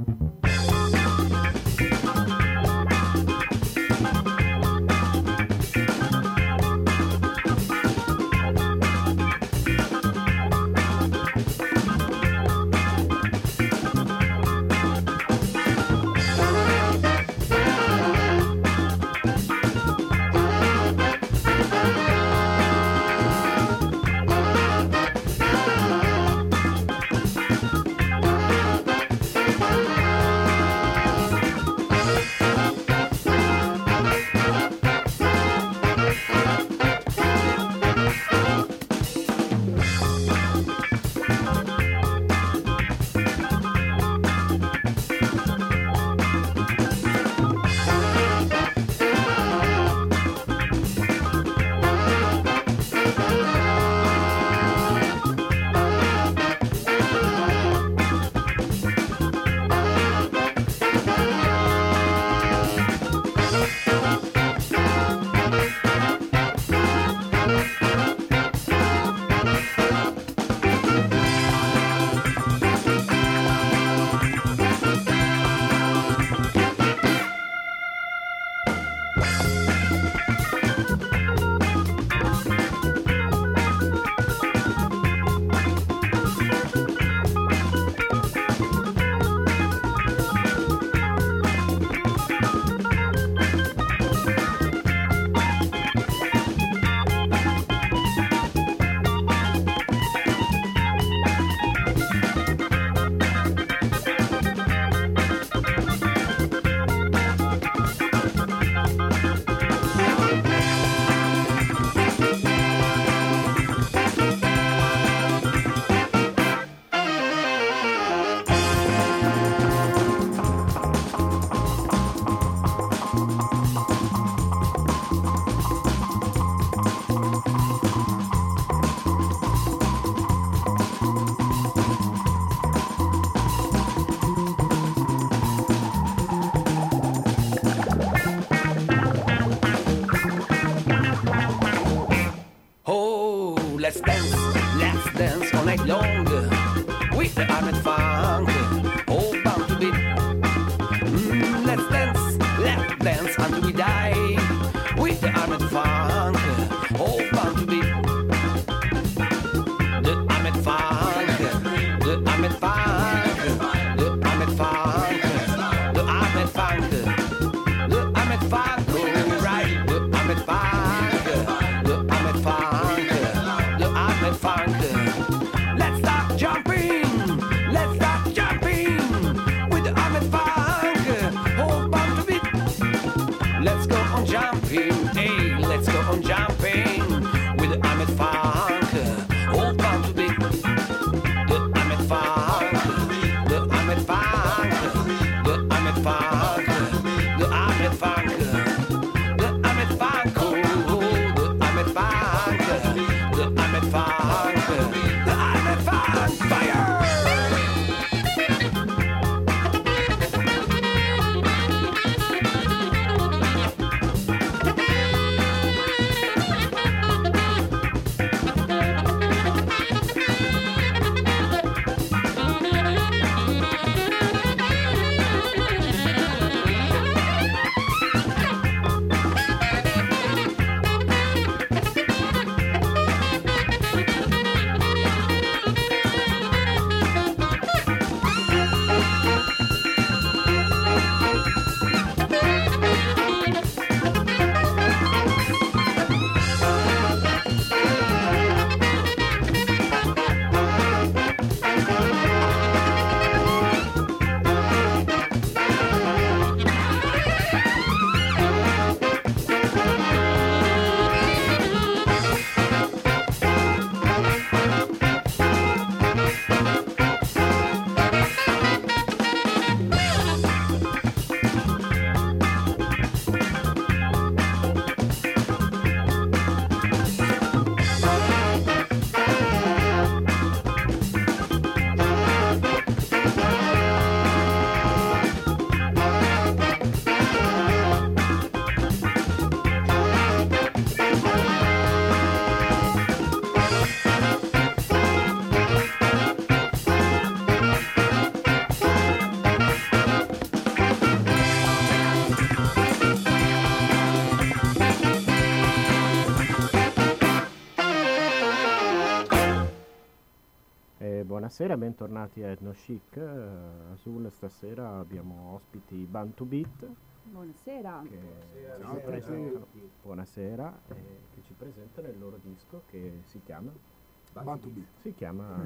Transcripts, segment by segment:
Let's dance all night long with the Ahmed Funk. Oh, bound to be. Let's dance until we die with the Ahmed Funk. Oh, bound to be. The Ahmed Funk, the Ahmed Funk, the Ahmed Funk, the Ahmed Funk, the Ahmed Funk. Oh, right, the Ahmed Funk, the Ahmed Funk, the Ahmed Funk. Let's start jumping. Let's start jumping. buonasera, bentornati a Ethno Chic. Azul, stasera abbiamo ospiti Bantu Beat. Buonasera. Buonasera, che ci presentano il loro disco che si chiama Bantu Beat. Si chiama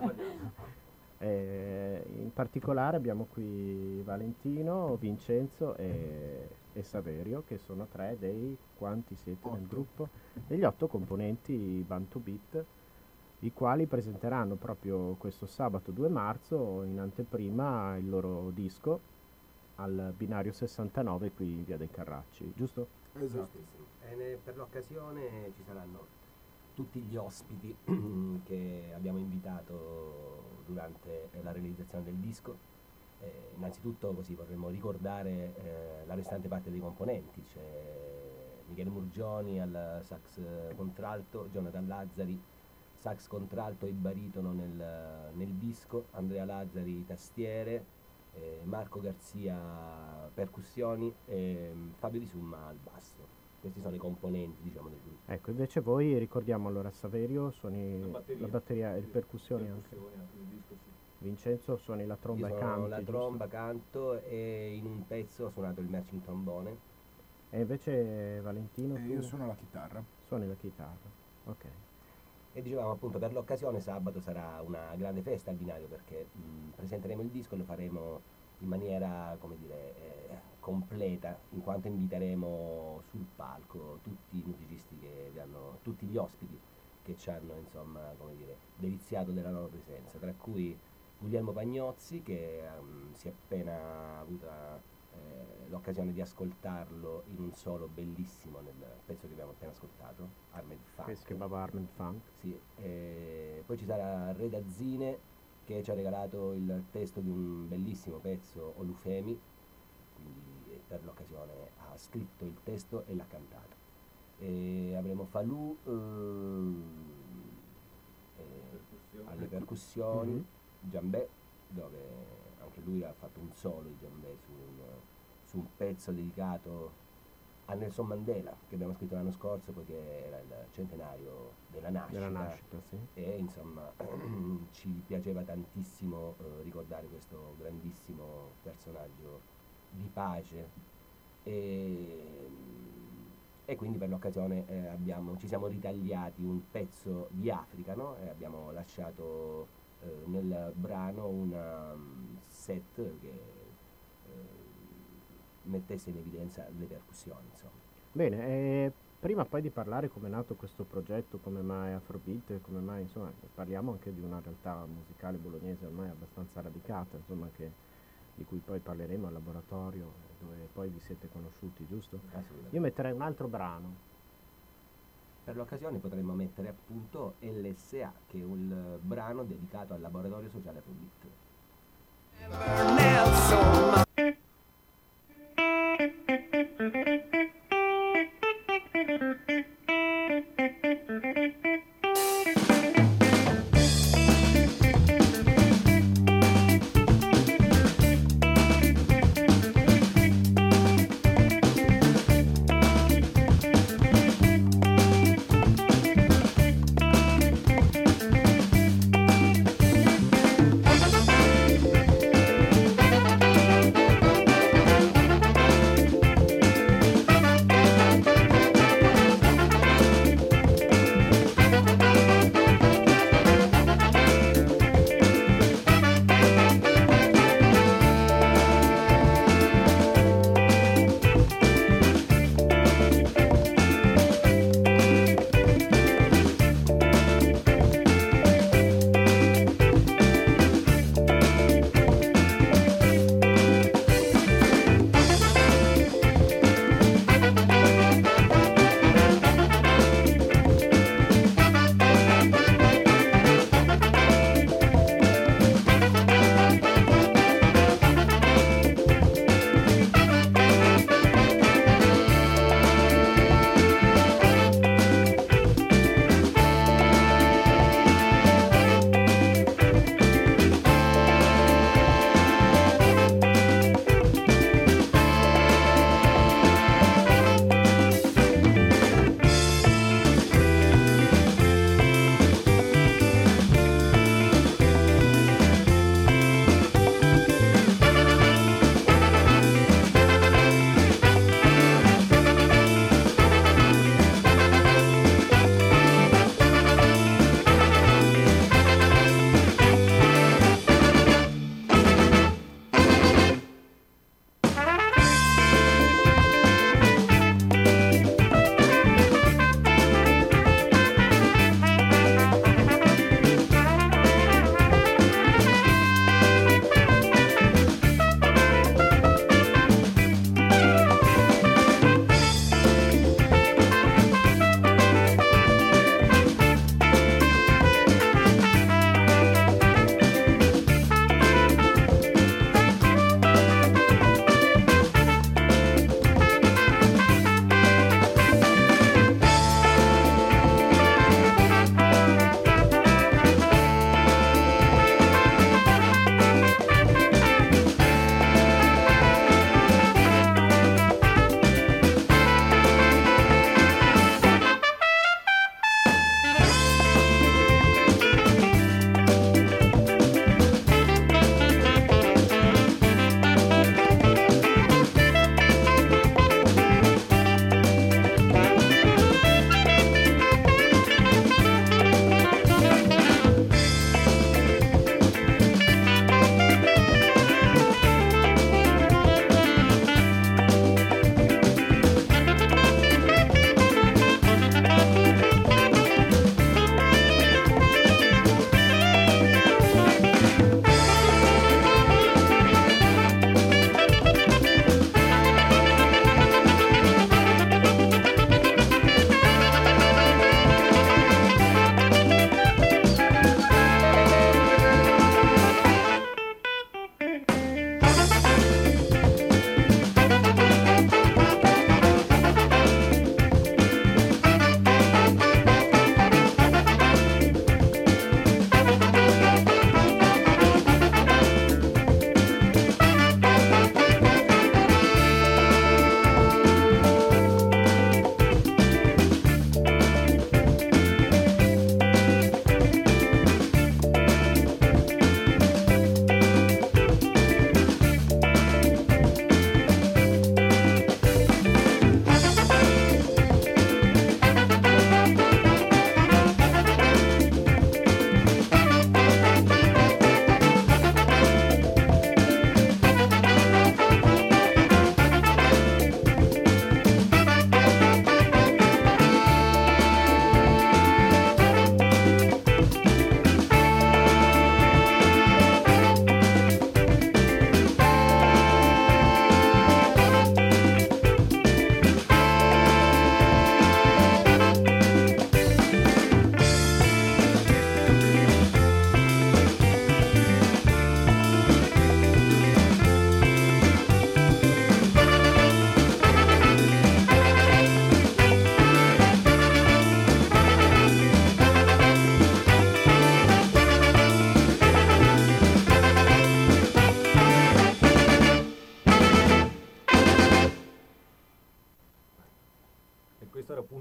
in particolare abbiamo qui Valentino, Vincenzo e Saverio, che sono 3 dei quanti siete nel gruppo? Degli 8 componenti Bantu Beat, i quali presenteranno proprio questo sabato 2 marzo in anteprima il loro disco al binario 69 qui in via dei Carracci, giusto? Esatto. E per l'occasione ci saranno tutti gli ospiti che abbiamo invitato durante la realizzazione del disco. Innanzitutto così vorremmo ricordare la restante parte dei componenti. C'è Michele Murgioni al sax contralto, Jonathan Lazzari sax contralto e baritono nel disco, Andrea Lazzari tastiere, Marco Garzia percussioni e Fabio Di Summa al basso. Questi sono i componenti, diciamo, del gruppo. Ecco, invece voi ricordiamo allora Saverio suoni la batteria e le percussioni anche. Vincenzo suoni la tromba e canti. La tromba, canto e in un pezzo ho suonato il marching trombone. E invece Valentino? Io suono la chitarra. Suoni la chitarra, ok. E dicevamo appunto per l'occasione sabato sarà una grande festa al binario perché presenteremo il disco e lo faremo in maniera, come dire, completa, in quanto inviteremo sul palco tutti i musicisti tutti gli ospiti che ci hanno, insomma, come dire, deliziato della loro presenza, tra cui Guglielmo Pagnozzi, che si è appena avuta l'occasione di ascoltarlo in un solo bellissimo nel pezzo che abbiamo appena ascoltato, Armed Funk. Che si chiamava Armed Funk. Sì, poi ci sarà Re Dazzine che ci ha regalato il testo di un bellissimo pezzo, Olufemi, quindi per l'occasione ha scritto il testo e l'ha cantato. E avremo Falù alle percussioni, Giambè, dove anche lui ha fatto un solo di Giambè su un pezzo dedicato a Nelson Mandela che abbiamo scritto l'anno scorso poiché era il centenario della nascita, sì. E insomma ci piaceva tantissimo ricordare questo grandissimo personaggio di pace e quindi per l'occasione ci siamo ritagliati un pezzo di Africa, no? E abbiamo lasciato nel brano un set che mettesse in evidenza le percussioni, insomma. Bene, prima poi di parlare come è nato questo progetto, come mai Afrobeat, come mai, insomma, parliamo anche di una realtà musicale bolognese ormai abbastanza radicata, insomma, di cui poi parleremo al laboratorio, dove poi vi siete conosciuti, giusto? Assolutamente. Io metterei un altro brano. Per l'occasione potremmo mettere appunto LSA, che è un brano dedicato al laboratorio sociale Afrobeat.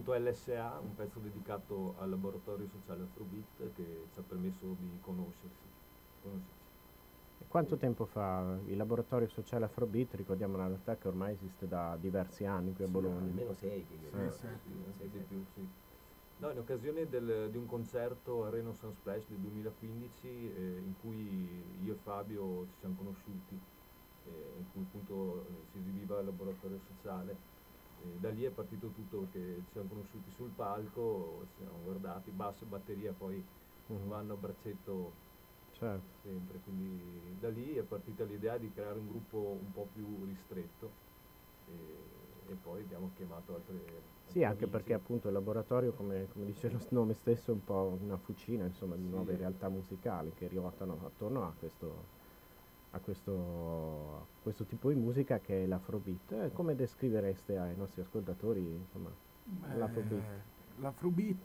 appunto LSA, un pezzo dedicato al laboratorio sociale Afrobeat che ci ha permesso di conoscerci. E quanto tempo fa il laboratorio sociale Afrobeat? Ricordiamo una realtà che ormai esiste da diversi anni qui a Bologna. Almeno 6 che io Di più, sì. No, in occasione di un concerto a Reno Sun Splash del 2015 in cui io e Fabio ci siamo conosciuti, in cui appunto si esibiva il laboratorio sociale. Da lì è partito tutto perché ci siamo conosciuti sul palco, ci siamo guardati, basso e batteria poi vanno a braccetto Certo. sempre, quindi da lì è partita l'idea di creare un gruppo un po' più ristretto e poi abbiamo chiamato altre Sì, anche amici. perché appunto il laboratorio, come dice lo nome stesso, è un po' una fucina, insomma, di Sì. nuove realtà musicali che ruotano attorno a questo tipo di musica che è l'Afrobeat. Come descrivereste ai nostri ascoltatori, insomma, l'Afrobeat? L'Afrobeat,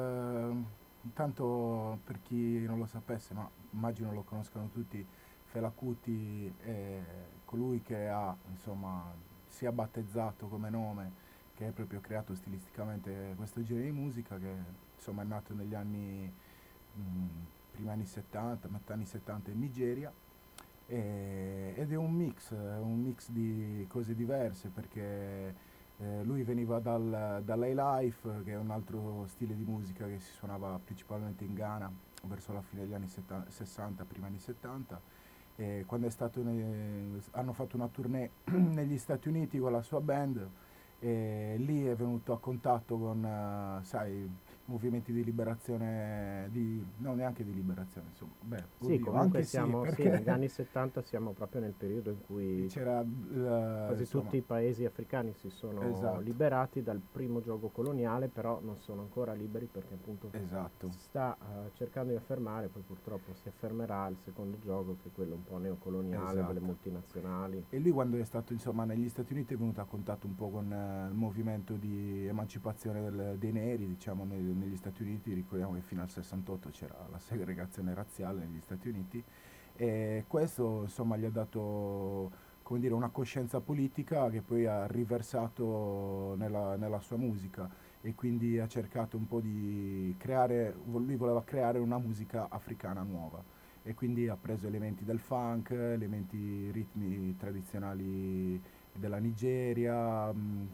intanto per chi non lo sapesse, ma immagino lo conoscano tutti, Fela Kuti è colui che ha, insomma, sia battezzato come nome, che è proprio creato stilisticamente questo genere di musica che, insomma, è nato negli anni, primi anni 70, metà anni 70 in Nigeria. Ed è un mix di cose diverse perché lui veniva dall'highlife, che è un altro stile di musica che si suonava principalmente in Ghana verso la fine degli anni 60, primi anni 70. E quando hanno fatto una tournée negli Stati Uniti con la sua band, e lì è venuto a contatto con, sai, movimenti di liberazione, no, neanche di liberazione, insomma. Beh, Sì, oddio, comunque anche siamo, sì, sì, perché negli anni 70 siamo proprio nel periodo in cui c'era quasi insomma, tutti i paesi africani si sono Esatto. liberati dal primo giogo coloniale, però non sono ancora liberi perché appunto esatto. si sta cercando di affermare, poi purtroppo si affermerà il secondo gioco, che è quello un po' neocoloniale Esatto. delle multinazionali. E lui, quando è stato, insomma, negli Stati Uniti, è venuto a contatto un po' con il movimento di emancipazione dei neri, diciamo, negli Stati Uniti. Ricordiamo che fino al 68 c'era la segregazione razziale negli Stati Uniti, e questo, insomma, gli ha dato, come dire, una coscienza politica che poi ha riversato nella sua musica, e quindi ha cercato un po' di creare, lui voleva creare una musica africana nuova, e quindi ha preso elementi del funk, ritmi tradizionali della Nigeria,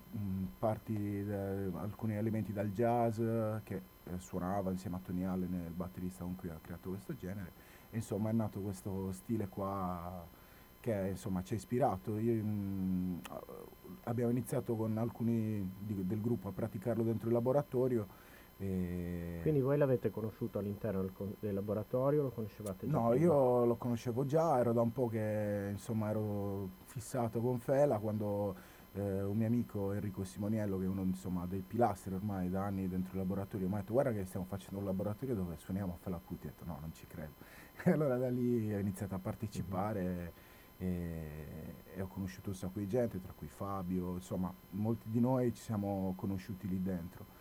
alcuni elementi dal jazz che suonava insieme a Tony Allen, il batterista con cui ha creato questo genere. E, insomma, è nato questo stile qua che, insomma, ci ha ispirato. Abbiamo iniziato con alcuni del gruppo a praticarlo dentro il laboratorio. Quindi voi l'avete conosciuto all'interno del laboratorio, lo conoscevate già No, prima? io lo conoscevo già, ero da un po' che, insomma, ero fissato con Fela, quando un mio amico Enrico Simoniello, che è uno, insomma, dei pilastri ormai da anni dentro il laboratorio, mi ha detto: guarda che stiamo facendo un laboratorio dove suoniamo Fela Kuti. Ho detto: no, non ci credo. E allora da lì ho iniziato a partecipare e ho conosciuto un sacco di gente, tra cui Fabio, insomma, molti di noi ci siamo conosciuti lì dentro.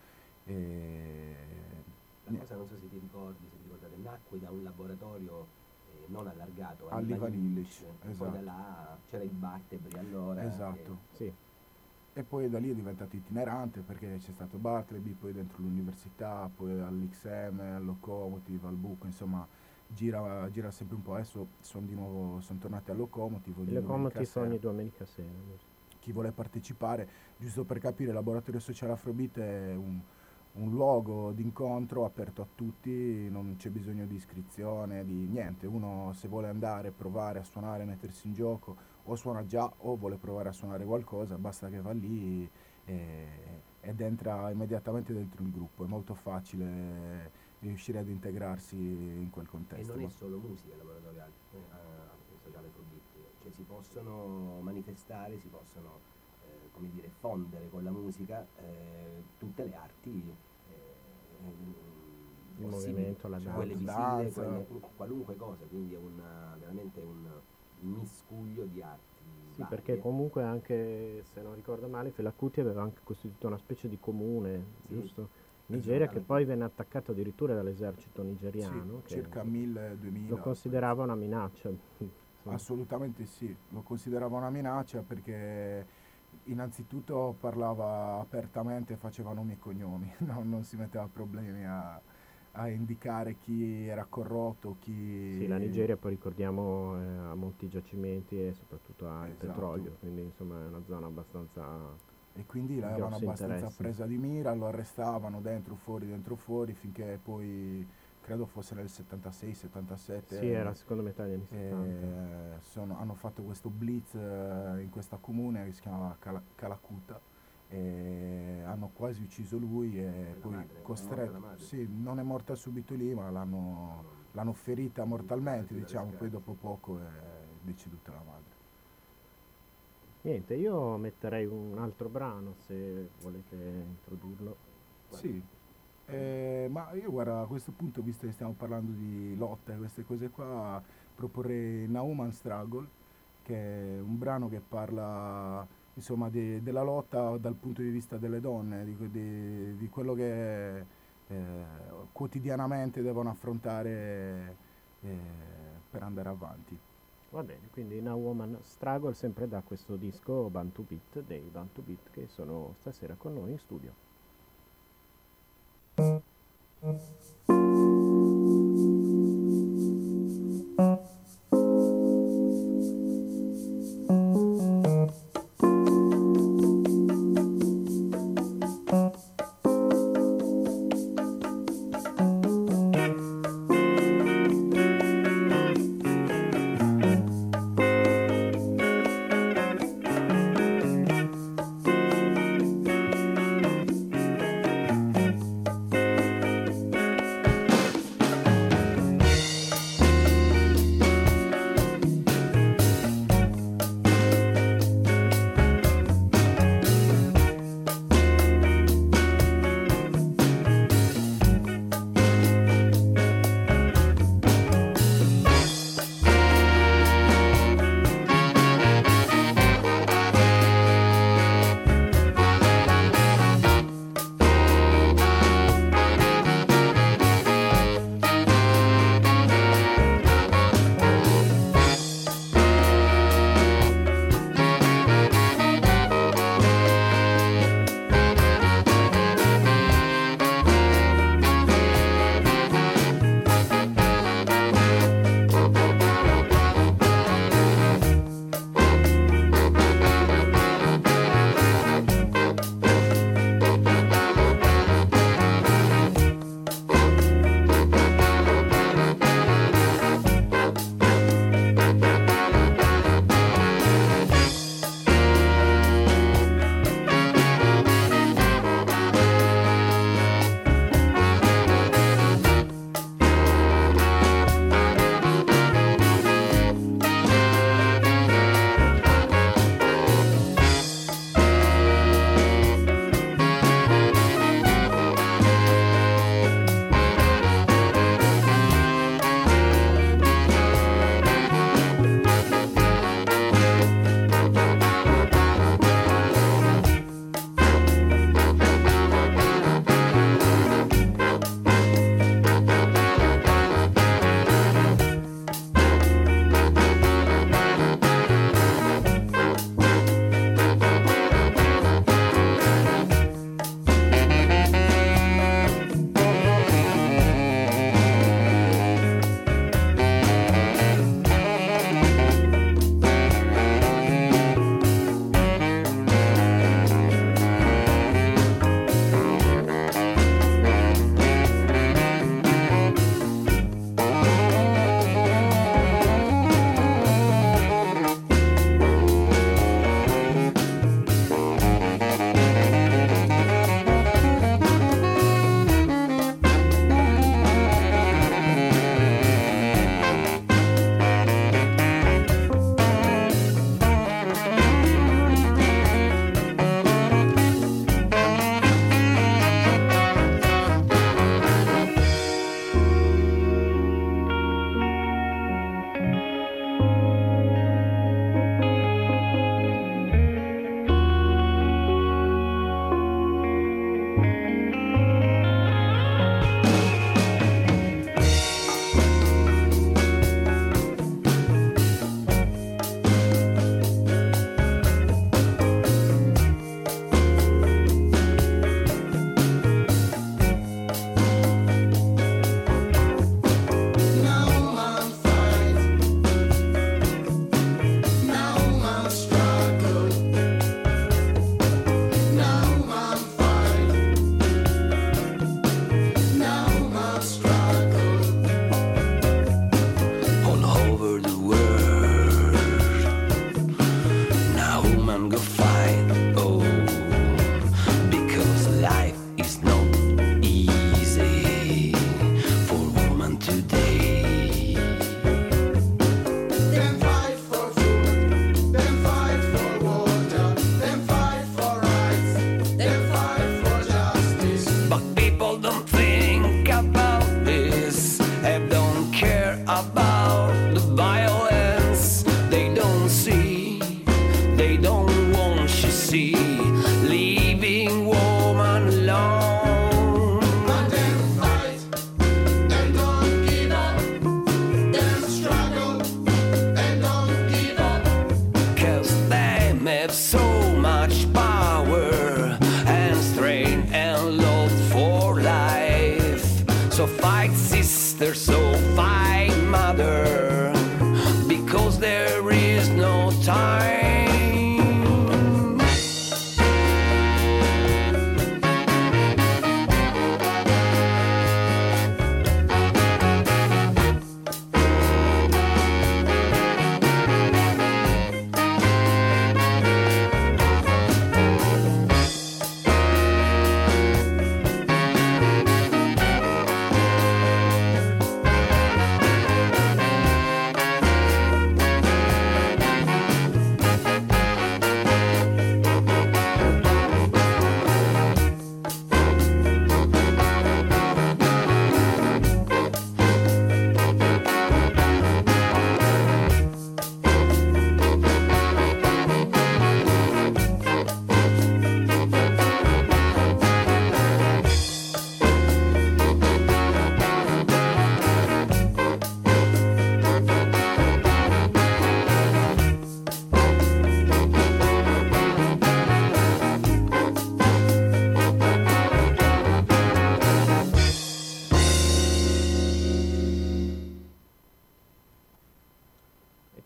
La cosa, non so se ti ricordate, nacque da un laboratorio non allargato Al Livan Illich, poi esatto. da là c'era il Bartebri allora. Esatto. Sì. E poi da lì è diventato itinerante perché c'è stato Bartleby, poi dentro l'università, poi all'XM, al Locomotive, al Buco, insomma gira sempre un po'. Adesso sono tornati al Locomotive. Il Locomotive ogni domenica sera. Chi vuole partecipare, giusto per capire, il Laboratorio Sociale Afrobeat è un luogo d'incontro aperto a tutti, non c'è bisogno di iscrizione, di niente. Uno, se vuole andare, provare a suonare, mettersi in gioco, o suona già o vuole provare a suonare qualcosa, basta che va lì ed entra immediatamente dentro il gruppo. È molto facile riuscire ad integrarsi in quel E contesto. non è solo musica il laboratorio sociale Afrobeat, cioè si possono manifestare, si possono come dire, fondere con la musica tutte le arti, il movimento, la cioè quelle danza. visive, qualunque cosa, quindi è veramente un miscuglio di arti. Sì, varie. perché comunque, anche se non ricordo male, Fela Kuti aveva anche costituito una specie di comune, Sì, giusto? In Nigeria, che esattamente. poi venne attaccato addirittura dall'esercito nigeriano, Sì, che circa 1000-2000. lo considerava una minaccia. Insomma. Assolutamente sì, lo considerava una minaccia perché innanzitutto parlava apertamente, faceva nomi e cognomi, non si metteva problemi a indicare chi era corrotto, chi... Sì, la Nigeria poi ricordiamo ha molti giacimenti e soprattutto ha il Esatto. petrolio, quindi insomma è una zona abbastanza... E quindi di l'avevano grossi abbastanza interessi. presa di mira, lo arrestavano dentro fuori, finché poi, credo fosse nel 76-77, Sì, era la seconda metà degli anni 70. hanno fatto questo blitz in questa comune che si chiamava Calacuta, e hanno quasi ucciso lui e poi madre, è morta costretto, la madre. sì, non è morta subito lì, ma l'hanno ferita mortalmente, diciamo, poi dopo poco è deceduta la madre. Niente, io metterei un altro brano se volete introdurlo. Sì, ma io guarda, a questo punto, visto che stiamo parlando di lotta e queste cose qua, proporrei Now Woman Struggle, che è un brano che parla insomma della lotta dal punto di vista delle donne, di quello che quotidianamente devono affrontare per andare avanti. Va bene, quindi Now Woman Struggle sempre da questo disco Bantu Beat dei Bantu Beat che sono stasera con noi in studio.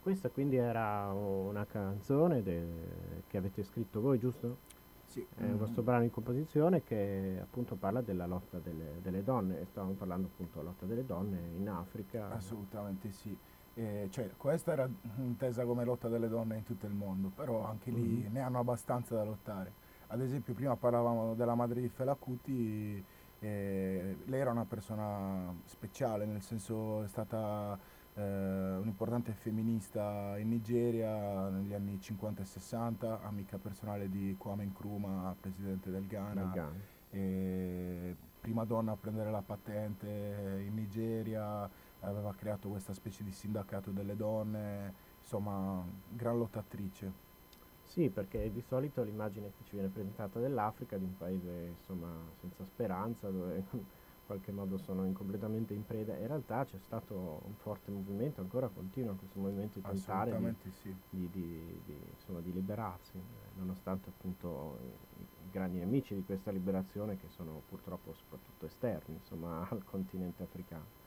Questa quindi era una canzone che avete scritto voi, giusto? Sì. È un vostro brano in composizione che appunto parla della lotta delle donne, e stavamo parlando appunto della lotta delle donne in Africa. Assolutamente sì. Cioè, questa era intesa come lotta delle donne in tutto il mondo, però anche lì ne hanno abbastanza da lottare. Ad esempio, prima parlavamo della madre di Fela Kuti, lei era una persona speciale, nel senso è stata un'importante femminista in Nigeria negli anni 50 e 60, amica personale di Kwame Nkrumah, presidente del Ghana. Prima donna a prendere la patente in Nigeria, aveva creato questa specie di sindacato delle donne, insomma, gran lottatrice. Sì, perché di solito l'immagine che ci viene presentata dell'Africa, di un paese insomma senza speranza, dove in qualche modo sono completamente in preda. In realtà c'è stato un forte movimento, ancora continua questo movimento di tentare Assolutamente sì. insomma, di liberarsi, nonostante appunto i grandi nemici di questa liberazione, che sono purtroppo soprattutto esterni, insomma, al continente africano.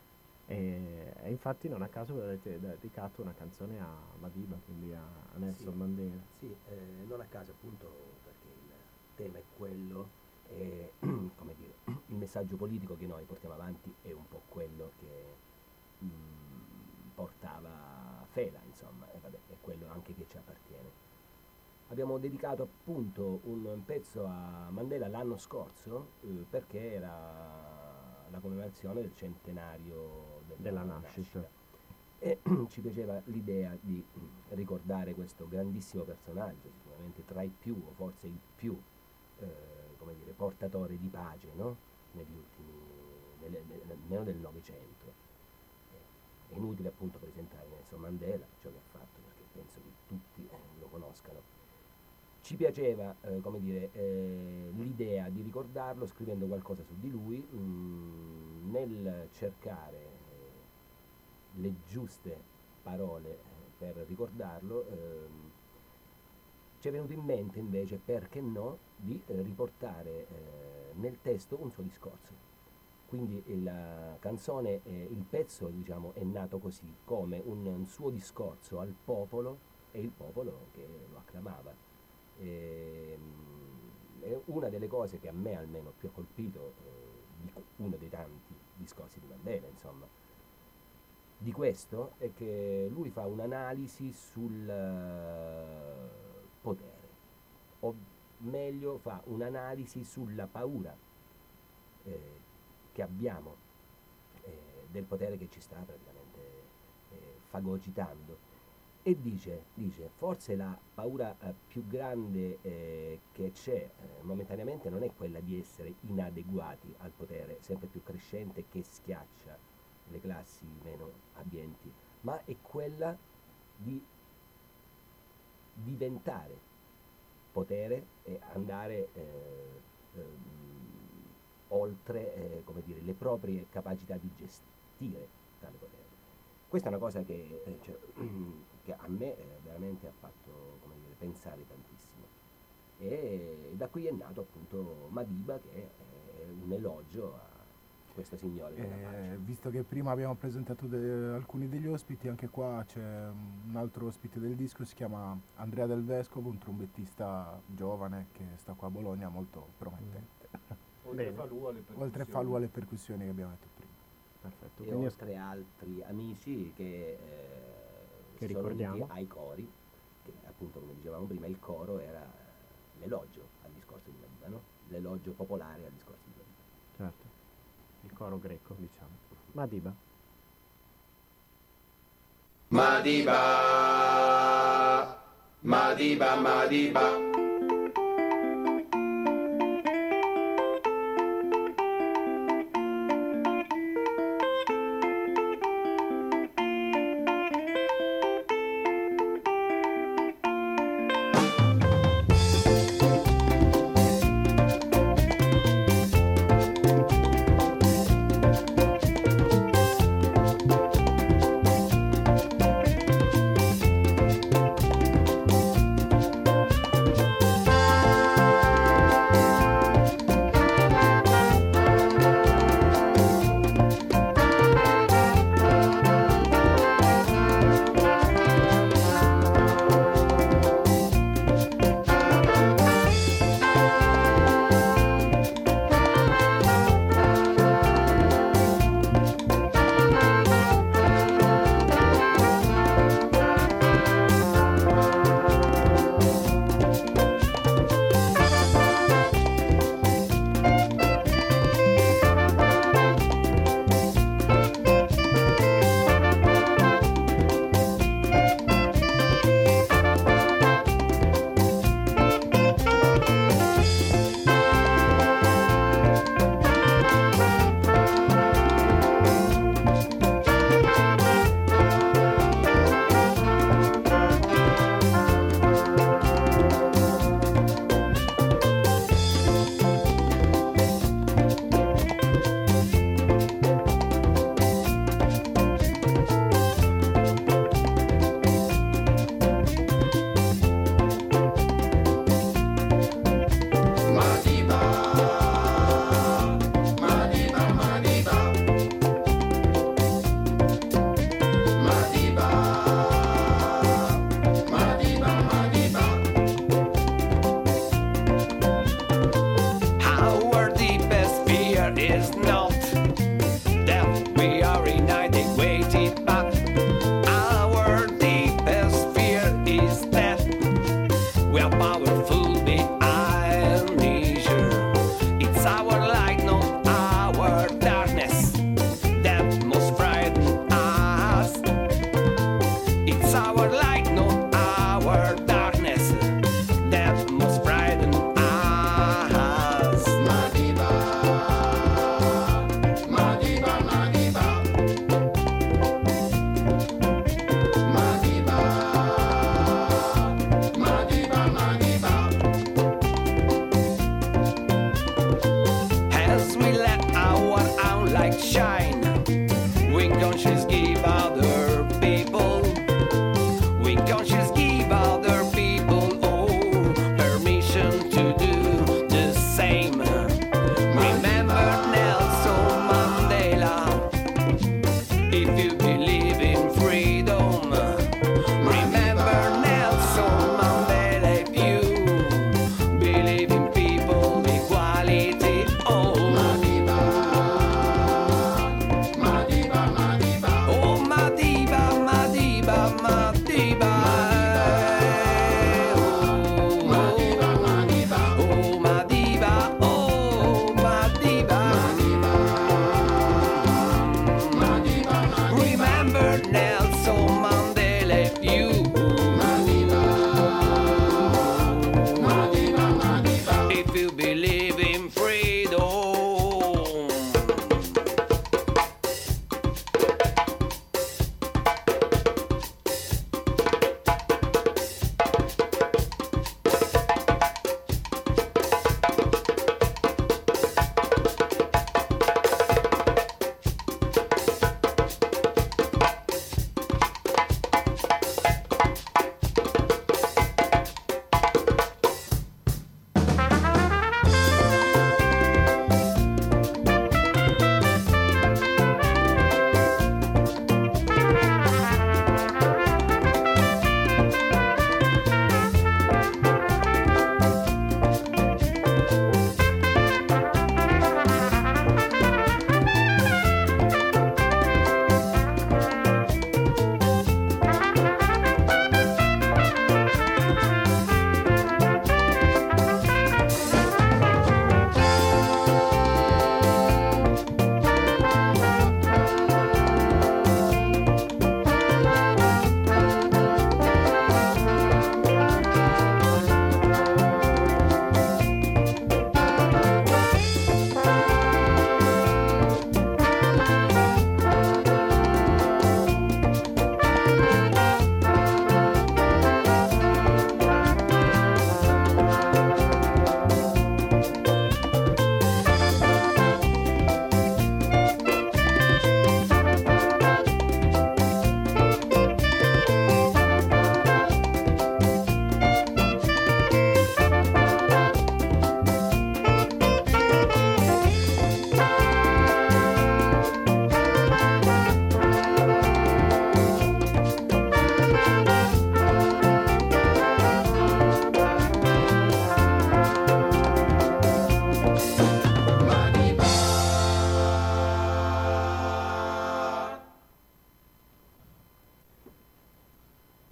E infatti non a caso avete dedicato una canzone a Madiba, quindi a Nelson Sì. Mandela. Sì, non a caso appunto perché il tema è quello e come dire, il messaggio politico che noi portiamo avanti è un po' quello che portava Fela, insomma, e vabbè, è quello anche che ci appartiene. Abbiamo dedicato appunto un pezzo a Mandela l'anno scorso perché era la commemorazione del centenario Della nascita. e ci piaceva l'idea di ricordare questo grandissimo personaggio, sicuramente tra i più, o forse il più come dire, portatore di pace, no? Negli ultimi, almeno del Novecento. È inutile appunto presentare Nelson Mandela, ciò che ha fatto, perché penso che tutti lo conoscano. Ci piaceva come dire, l'idea di ricordarlo scrivendo qualcosa su di lui, nel cercare le giuste parole per ricordarlo. Ci è venuto in mente invece, perché no, di riportare nel testo un suo discorso. Quindi la canzone, il pezzo diciamo, è nato così, come un suo discorso al popolo e il popolo che lo acclamava. È una delle cose che a me almeno più ha colpito, uno dei tanti discorsi di Mandela, insomma, di questo è che lui fa un'analisi sul potere, o meglio fa un'analisi sulla paura che abbiamo del potere che ci sta praticamente fagocitando. E dice, forse la paura più grande che c'è momentaneamente non è quella di essere inadeguati al potere sempre più crescente che schiaccia le classi meno abbienti, ma è quella di diventare potere e andare oltre come dire, le proprie capacità di gestire tale potere. Questa è una cosa che a me veramente ha fatto come dire, pensare tantissimo, e da qui è nato appunto Madiba, che è un elogio a questo signore della pace. Visto che prima abbiamo presentato alcuni degli ospiti, anche qua c'è un altro ospite del disco, si chiama Andrea Del Vescovo, un trombettista giovane che sta qua a Bologna, molto promettente. Oltre fa lui alle percussioni che abbiamo detto prima. Perfetto. E Quindi oltre altri amici che sono ricordiamo. uniti ai cori, che appunto come dicevamo prima il coro era l'elogio al discorso di Madiba, no? L'elogio popolare al discorso di Madiba. certo, il coro greco, diciamo. Madiba. Madiba, Madiba, Madiba.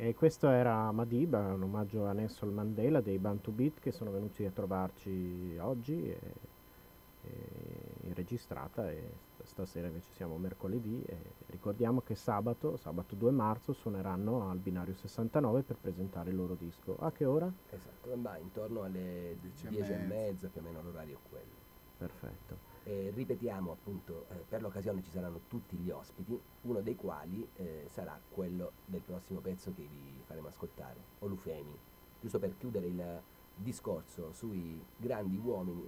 E questo era Madiba, un omaggio a Nelson Mandela dei Bantu Beat, che sono venuti a trovarci oggi in registrata, e stasera invece siamo mercoledì, e ricordiamo che sabato 2 marzo suoneranno al Binario 69 per presentare il loro disco. A che ora? Esatto, ma intorno alle 10:30, più o meno l'orario è quello. Perfetto. Ripetiamo appunto, per l'occasione ci saranno tutti gli ospiti, uno dei quali sarà quello del prossimo pezzo che vi faremo ascoltare, Olufemi, giusto per chiudere il discorso sui grandi uomini.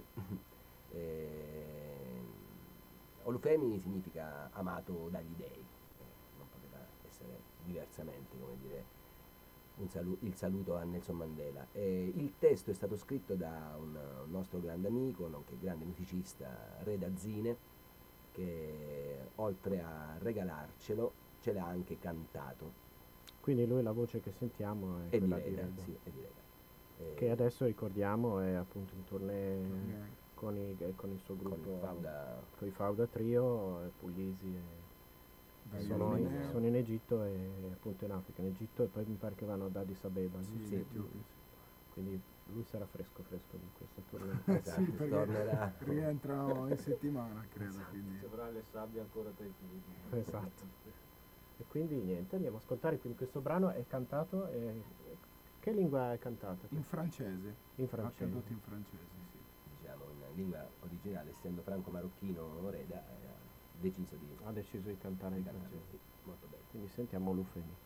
Olufemi significa amato dagli dei, non poteva essere diversamente, come dire, il saluto a Nelson Mandela. Il testo è stato scritto da un nostro grande amico, nonché grande musicista, Reda Zine, che oltre a regalarcelo ce l'ha anche cantato. Quindi lui, la voce che sentiamo è E quella di di Reda, Reda, sì, è di Reda. che adesso ricordiamo è appunto in tournée con il suo gruppo, con i Fauda Trio, Puglisi, sono in Egitto e appunto in Africa, in Egitto, e poi mi pare che vanno ad Addis Abeba, Sì, Etiopia, quindi lui sarà fresco di questa tournée. Esatto, sì, perché tornerà. rientrano in settimana, credo. Quindi. Ci avrà le sabbie ancora tra i piedi. Esatto. E quindi niente, andiamo a ascoltare. Quindi questo brano è cantato, che lingua è cantata? In francese. In Ha francese. cantato in francese, sì. Diciamo in lingua originale, essendo franco-marocchino, Reda ha deciso di cantare in cantare francese. molto bene. Quindi sentiamo Olufemi.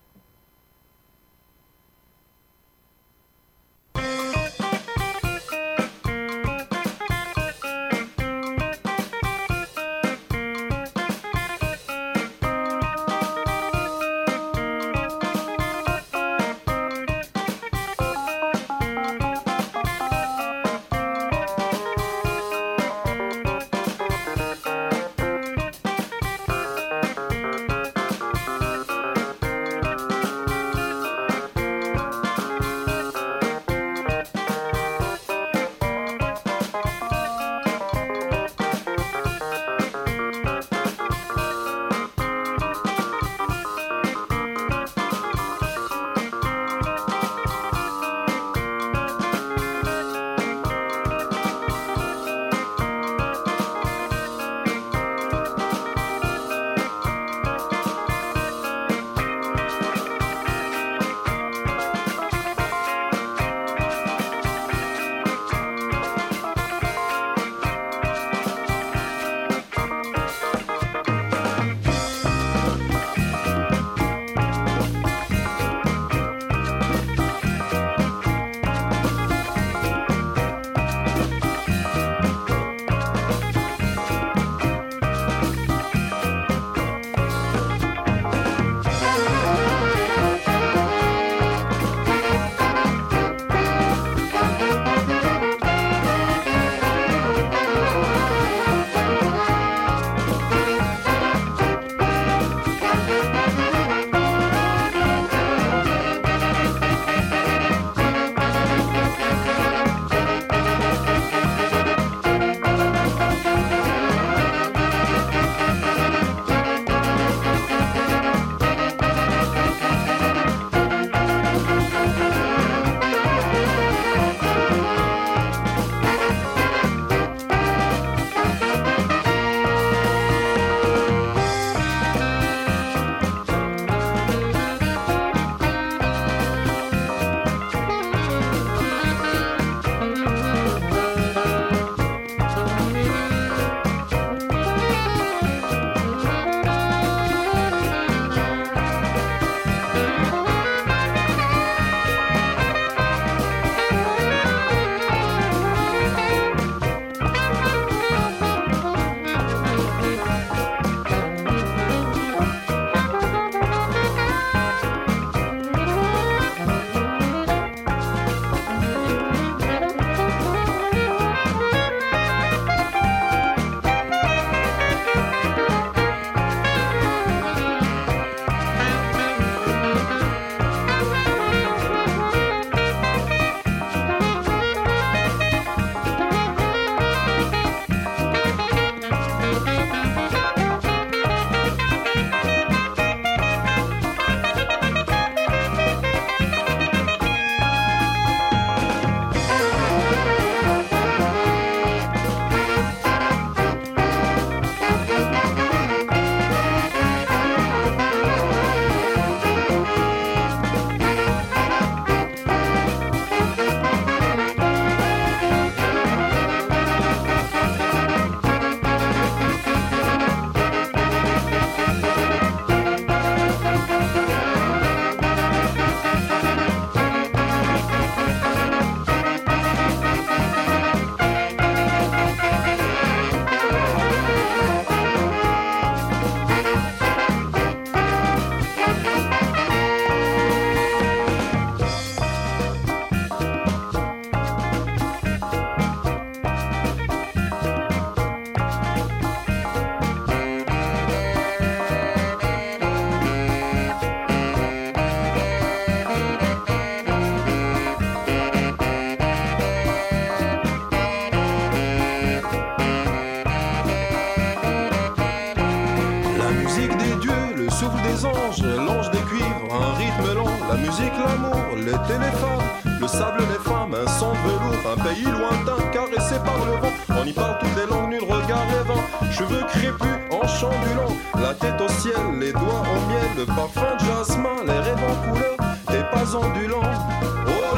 musique, l'amour, les téléphones, le sable, les femmes, un son de velours, un pays lointain caressé par le vent. On y parle toutes les langues, nul regard rêvant, cheveux crépus en chambulant, la tête au ciel, les doigts au miel, le parfum de jasmin, les rêves en couleur, et pas ondulants. Oh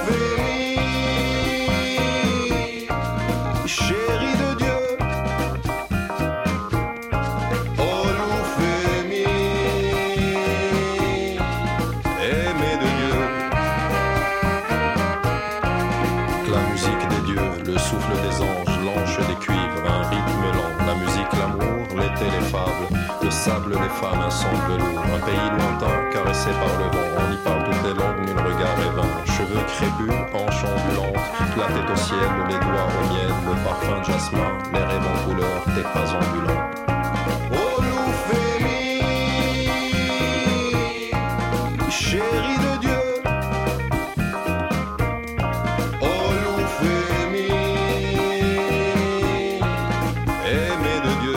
Loufémie, chérie de Dieu. Oh Loufémie, aimée de Dieu. La musique des dieux, le souffle des anges, l'anche des cuivres, un rythme lent. La musique, l'amour, l'été, les fables, le sable, les femmes, un son de velours. Un pays lointain, caressé par le vent. On y parle toutes les langues, nul regard est vain. Cheveux crépus, hanches ambulantes, la tête au ciel, les doigts au miel, le parfum de jasmin, les rêves en couleur, tes pas ambulants. Oh Loufémie, chérie de Dieu. Oh Loufémie, aimée de Dieu.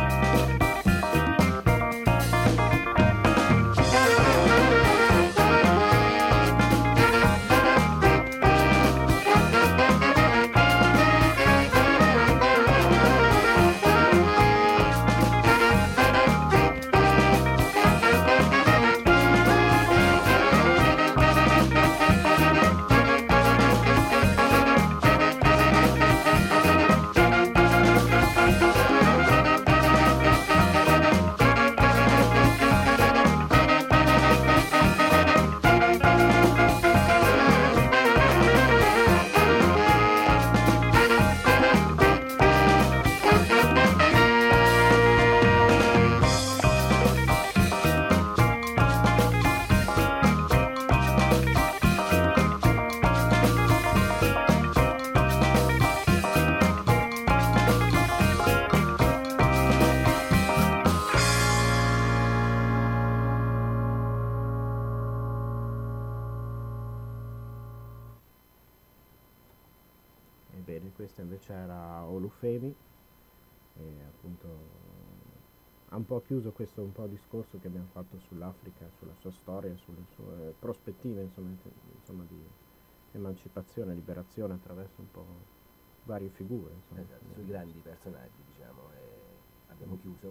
Ebbene, questa invece era Olufemi, e appunto ha un po' chiuso questo un po' discorso che abbiamo fatto sull'Africa, sulla sua storia, sulle sue prospettive, insomma di emancipazione, liberazione attraverso un po' varie figure. Insomma. Esatto, sui grandi personaggi, diciamo, e abbiamo chiuso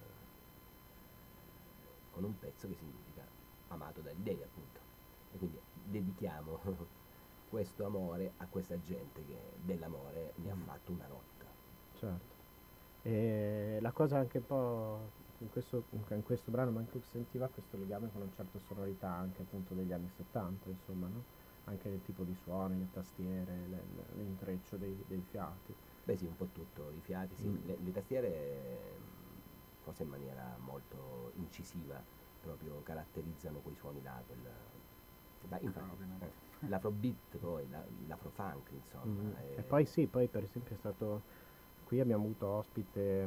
con un pezzo che significa amato dagli dei, appunto. E quindi dedichiamo questo amore a questa gente che dell'amore ne ha fatto una rotta. Certo. E la cosa anche un po' in questo brano manco sentiva questo legame con una certa sonorità anche appunto degli anni 70, insomma, no? Anche il tipo di suoni, le tastiere, l'intreccio dei fiati. Beh sì, un po' tutto, i fiati, sì, le tastiere forse in maniera molto incisiva proprio caratterizzano quei suoni là, l'afrobeat poi, l'afrofunk insomma. E poi sì, poi per esempio è stato, qui abbiamo avuto ospite,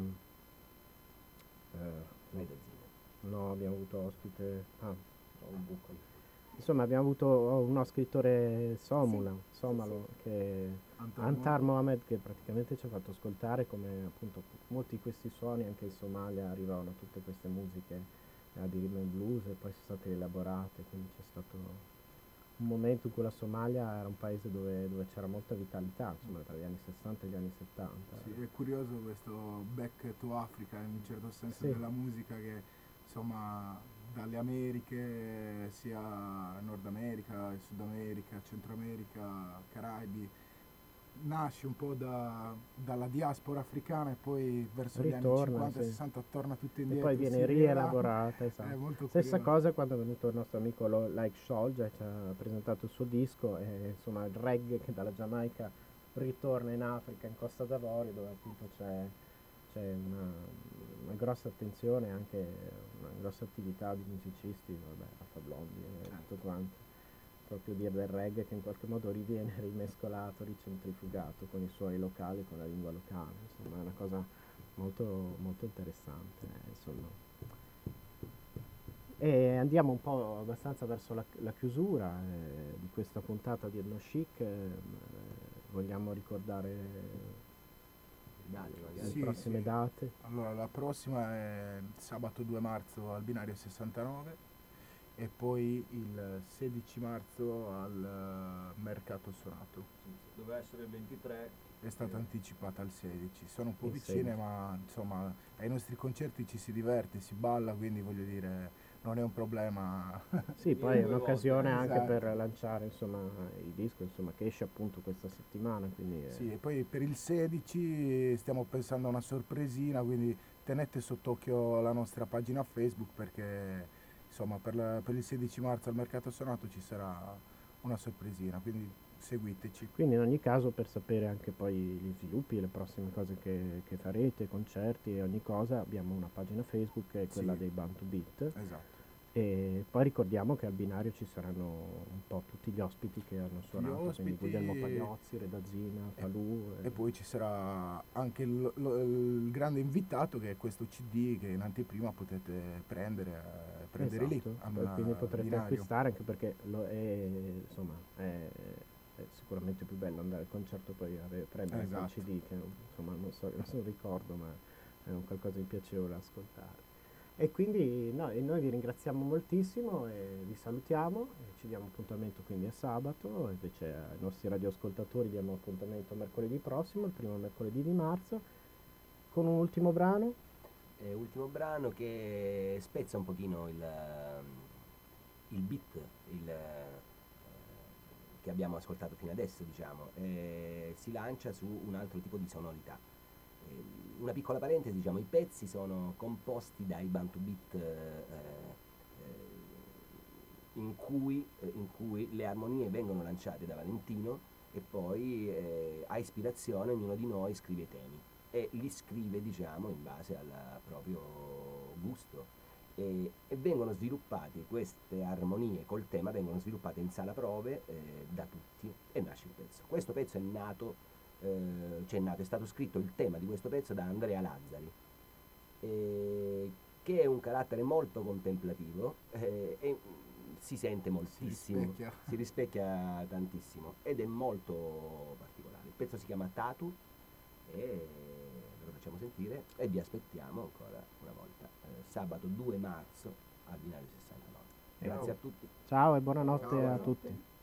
no, abbiamo avuto ospite, ho un buco. Insomma abbiamo avuto uno scrittore somalo, che Antar Mohamed, che praticamente ci ha fatto ascoltare come appunto molti di questi suoni anche in Somalia arrivavano tutte queste musiche di rhythm and blues e poi sono state elaborate, quindi c'è stato un momento in cui la Somalia era un paese dove c'era molta vitalità, insomma, tra gli anni 60 e gli anni 70. Sì, è curioso questo back to Africa in un certo senso della musica che insomma dalle Americhe, sia Nord America, Sud America, Centro America, Caraibi, nasce un po' dalla diaspora africana e poi verso gli anni 50 e 60 torna tutto indietro. E poi viene rielaborata, esatto. Stessa cosa quando è venuto il nostro amico Like Soldier, ci ha presentato il suo disco e insomma il reggae che dalla Giamaica ritorna in Africa, in Costa d'Avorio, dove appunto c'è una grossa attenzione, anche una grossa attività di musicisti, vabbè, Alfa Blondy e tutto quanto. Proprio dire del reggae che in qualche modo riviene rimescolato, ricentrifugato con i suoni locali, con la lingua locale, insomma è una cosa molto, molto interessante, insomma. E andiamo un po' abbastanza verso la chiusura di questa puntata di Ethno Chic. Vogliamo ricordare le prossime date? Allora, la prossima è sabato 2 marzo al binario 69 e poi il 16 marzo al Mercato Suonato. Sì, doveva essere il 23. È stata anticipata al 16. Sono un po' Il vicine, 16. ma insomma ai nostri concerti ci si diverte, si balla, quindi voglio dire non è un problema. Sì, poi è due un'occasione volte, anche esatto. per lanciare insomma il disco insomma, che esce appunto questa settimana, quindi Sì, e poi per il 16 stiamo pensando a una sorpresina, quindi tenete sott'occhio la nostra pagina Facebook perché insomma per il 16 marzo al Mercato Suonato ci sarà una sorpresina, quindi seguiteci. quindi in ogni caso per sapere anche poi gli sviluppi, le prossime cose che farete, concerti e ogni cosa, abbiamo una pagina Facebook che è quella Sì. dei Bantu Beat Esatto. e poi ricordiamo che al binario ci saranno un po' tutti gli ospiti che hanno suonato, quindi ospiti Guglielmo Pagliozzi, Redazzina, Falù. E poi ci sarà anche il grande invitato che è questo CD che in anteprima potete prendere lì Esatto, al quindi potrete binario. acquistare anche perché insomma, è sicuramente più bello andare al concerto poi prendere anche Esatto. il CD che insomma non ricordo ma è un qualcosa di piacevole ascoltare. E quindi e noi vi ringraziamo moltissimo e vi salutiamo e ci diamo appuntamento quindi a sabato, invece ai nostri radioascoltatori diamo appuntamento mercoledì prossimo, il primo mercoledì di marzo, con un ultimo brano. Ultimo brano che spezza un pochino il beat che abbiamo ascoltato fino adesso, diciamo, si lancia su un altro tipo di sonorità. Una piccola parentesi, diciamo, i pezzi sono composti dai Bantu Beat in cui le armonie vengono lanciate da Valentino e poi a ispirazione ognuno di noi scrive i temi e li scrive, diciamo, in base al proprio gusto e vengono sviluppate queste armonie col tema, vengono sviluppate in sala prove da tutti e nasce il pezzo. Questo pezzo è nato, è stato scritto il tema di questo pezzo da Andrea Lazzari, che è un carattere molto contemplativo e si sente moltissimo, si rispecchia tantissimo ed è molto particolare. Il pezzo si chiama Tatu e ve lo facciamo sentire e vi aspettiamo ancora una volta sabato 2 marzo al binario 69. Grazie a tutti. Ciao e buonanotte Ciao, a buonanotte. tutti.